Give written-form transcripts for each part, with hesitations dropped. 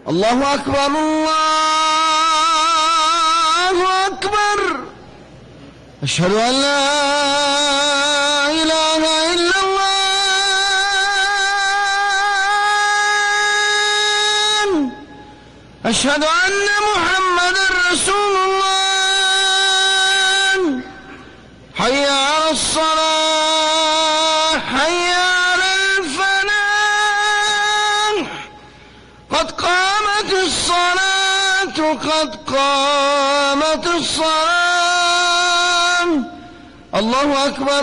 الله أكبر الله أكبر. أشهد أن لا إله إلا الله. أشهد أن محمدا رسول الله. حي على الصلاة حي على الفلاح. قد قامت الصلاة قد قامت الصلاة. الله أكبر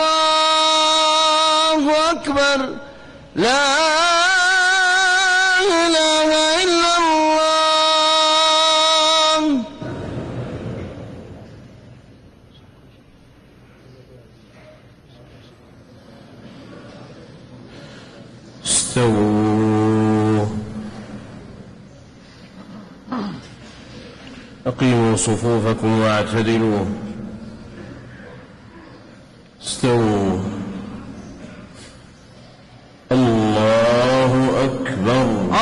الله أكبر. لا إله إلا الله. استووا. أقيموا صفوفكم واعتدلوا. استووا. الله أكبر.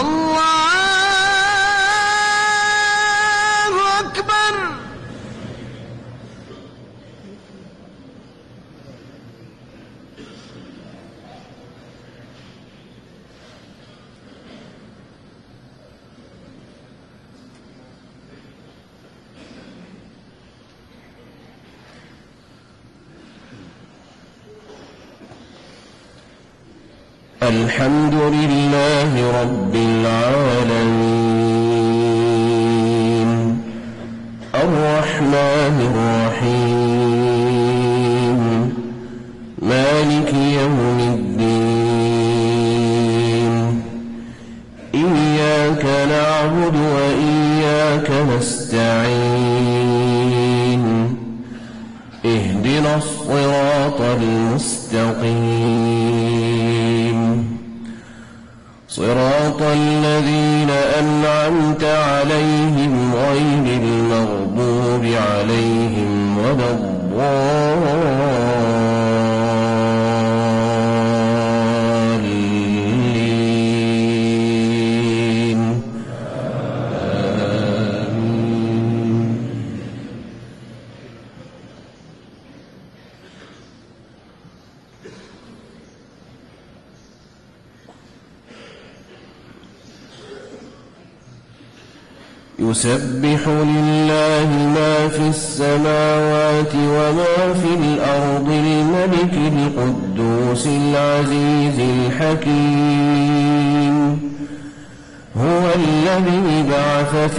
الله أكبر. الحمد لله رب العالمين الرحمن الرحيم مالك يوم الدين. إياك نعبد وإياك نستعين. اهدنا الصراط المستقيم صراط الذين أنعمت عليهم غير المغضوب عليهم ولا الضالين. آمين. يسبح لله ما في السماوات وما في الأرض الملك القدوس العزيز الحكيم. هو الذي بعث في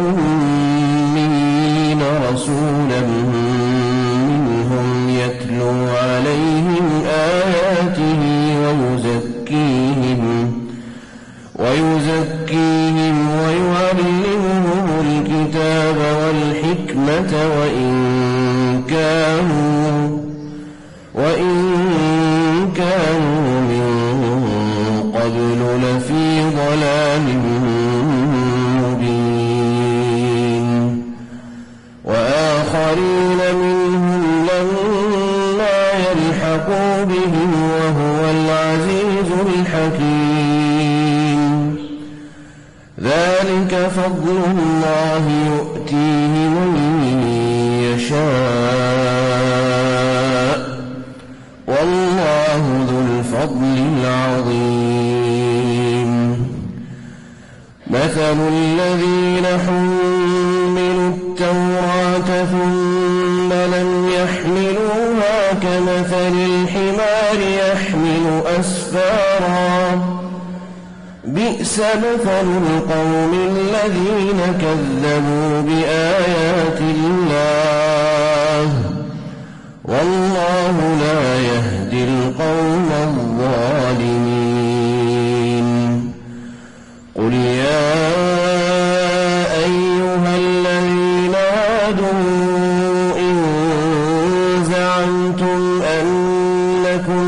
الأميين رسولا منهم يتلو عليهم آياته ويزكيهم ويعلمهم الكتاب والحكمة وإن كانوا من قبل لفي ضلال مبين. وآخرين منهم لما يلحقوا بهم وهو العزيز الحكيم. ذلك فضل الله يؤتيه من يشاء والله ذو الفضل العظيم. مثل الذين حملوا التوراة ثم لم يحملوها كمثل الحمار يحمل أسفارا. بئس مثل القوم الذين كذبوا بآيات الله والله لا يهدي القوم الظالمين. قل يا أيها الذين هادوا إن زعمتم أنكم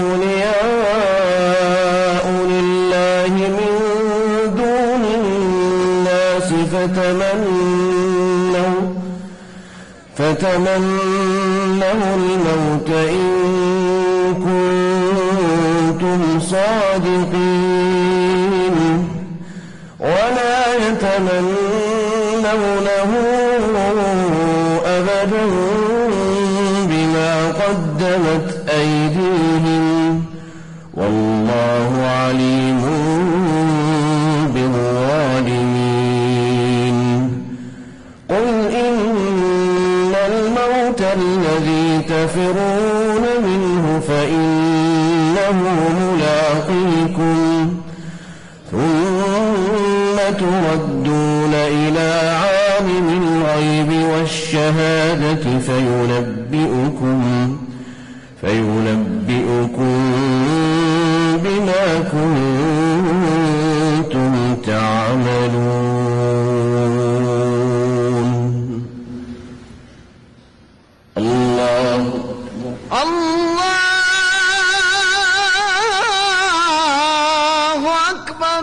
أولياء لله من دون الناس فتمنوا الموت إن كنتم صادقين. ولا يتمنونه أبدا بما قدمت أيديهم والله عليم بالظالمين. قل إن الموت الذي تفرون منه فإنه ملاقيكم ثم تردون إلى عالم الغيب والشهادة فينبئكم بما كنتم تعملون. الله أكبر.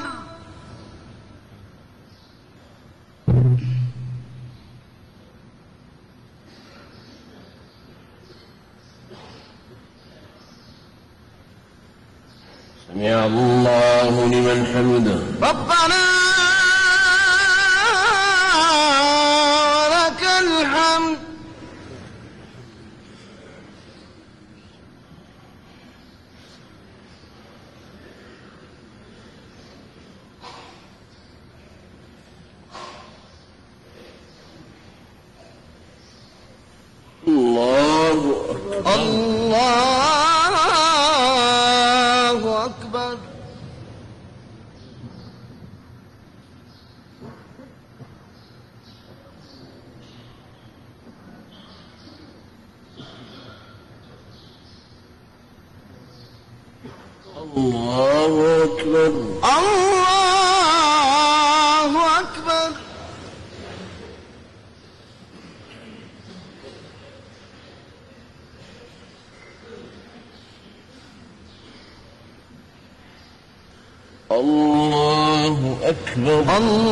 سمع الله لمن حمده. ربنا لك الحمد. الله أكبر. الله أكبر. الله أكبر. الله أكبر.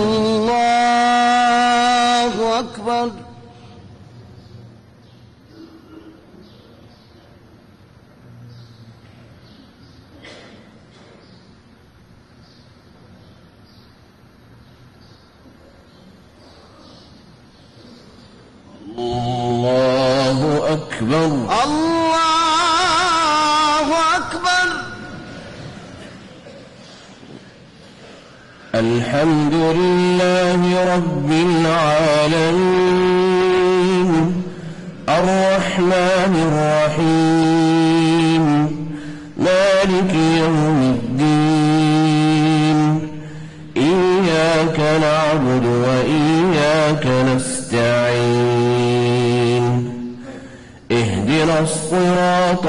الله أكبر. الله أكبر. الله أكبر. الحمد لله رب العالمين الرحمن الرحيم مالك يوم الدين إياك نعبد وإياك نستعين اهدنا الصراط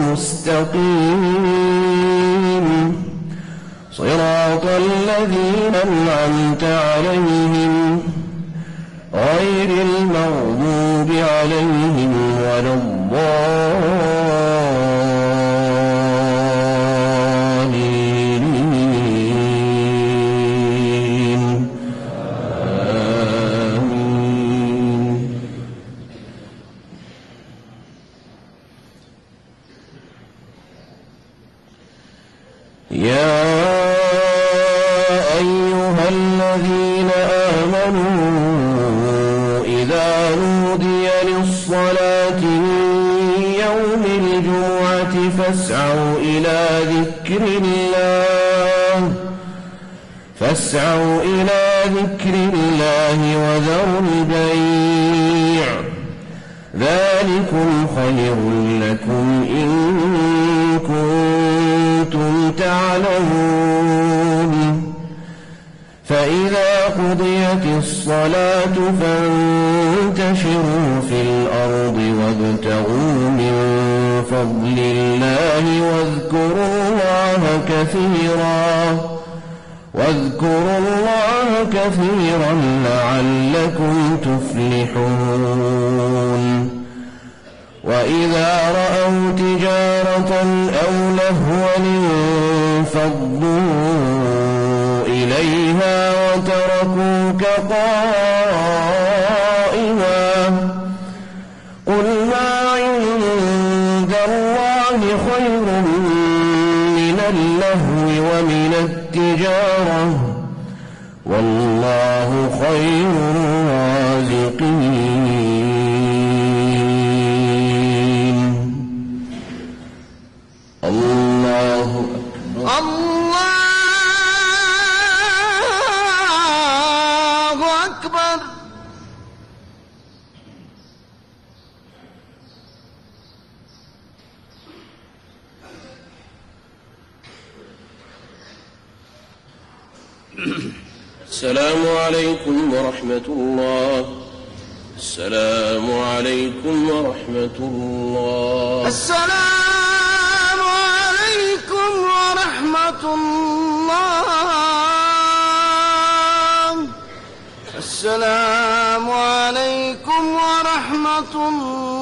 المستقيم صراط الذين أنعمت عليهم غير المغضوب عليهم ولا الضالين. آمين. يا أيها الذين آمنوا إذا نودي للصلاة من يوم الجمعة فاسعوا إلى ذكر الله وذروا البيع ذلكم خير لكم إن كنتم تعلمون. فإذا قضيت الصلاة فانتشروا في الأرض وابتغوا من فضل الله واذكروا الله كثيرا لعلكم تفلحون. وإذا رأوا تجارة أو لهوا انفضوا إليها وتركوك قائما قل ما عند الله خير من اللهو ومن التجارة والله خير الرازقين. الله أكبر. الله أكبر. السلام عليكم ورحمة الله. السلام عليكم ورحمة الله. السلام عليكم ورحمة الله. السلام عليكم ورحمة الله.